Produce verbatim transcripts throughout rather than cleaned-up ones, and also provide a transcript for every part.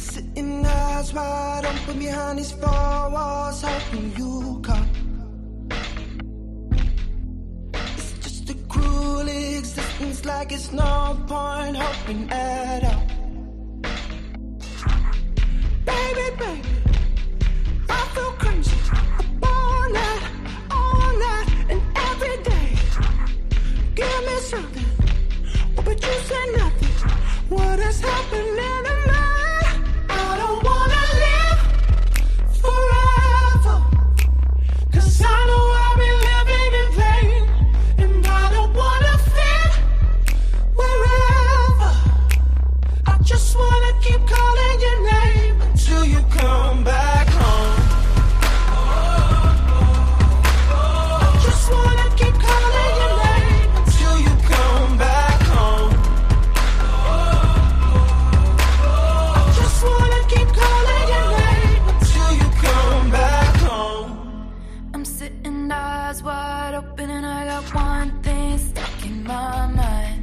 Sitting eyes wide open behind these four walls, hoping you come. It's just a cruel existence, like it's no point hoping at all. Baby, baby, I feel crazy all night, all night, and every day. Give me something, but you say nothing. What is happening to me? I don't wanna live forever, 'cause I know I've been living in vain. And I don't wanna fit wherever. I just wanna keep calling your name until you come back home. I just wanna keep calling your name until you come back home. I just wanna keep calling your name until you come back home. I'm sitting eyes wide open and I got one thing stuck in my mind.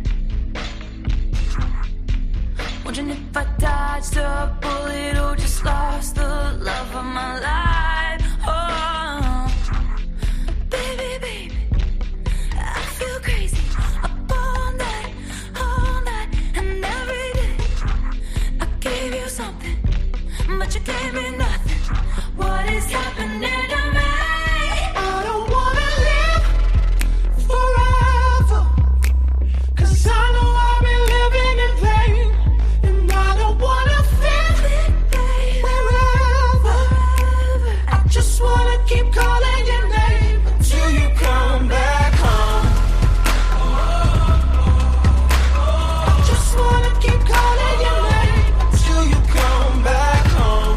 Wondering if I dodged a bullet or just lost the love of my life. Oh, baby, baby, I feel crazy up all night, all night, and every day. I gave you something, but you gave me nothing. What is happening to me? I don't wanna live forever, 'cause I know I've been living in vain. And I don't wanna fit wherever. I just wanna keep calling your name until you come back home. I just wanna keep calling your name until you come back home.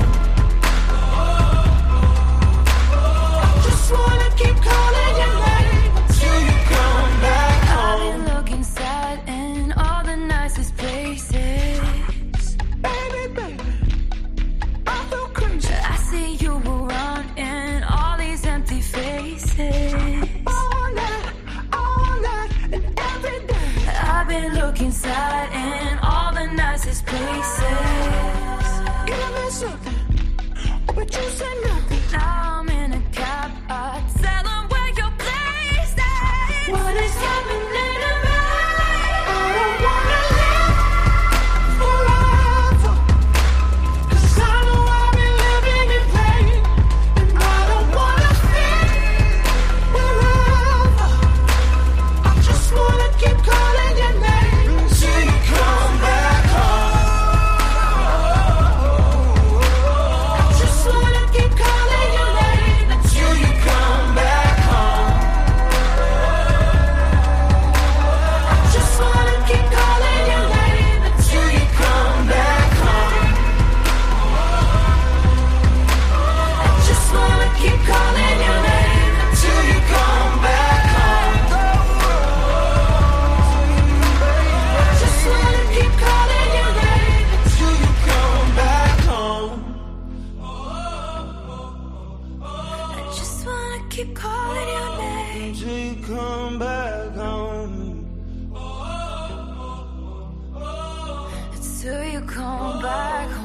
I just wanna keep calling your name until you come back I've home. been looking sad in all the nicest places. Baby, baby, I feel crazy I see you around in all these empty faces. all night, all night, and every day. I've been looking sad in all the nicest places. Give me something, but you say nothing. Now I'm in a cab, I tell them where your place is. What is happening to me? I don't wanna live forever, 'cause I know I've been living in vain. And I don't wanna fit wherever. I just wanna keep calling your name until you come back home. I just wanna keep calling your name until you come back home. I just wanna keep calling your name until you come back home. I just wanna keep calling your name until you come back home. I just wanna keep calling your name until you come back home. I just wanna keep calling your name. Until you come back home. Until you come back home.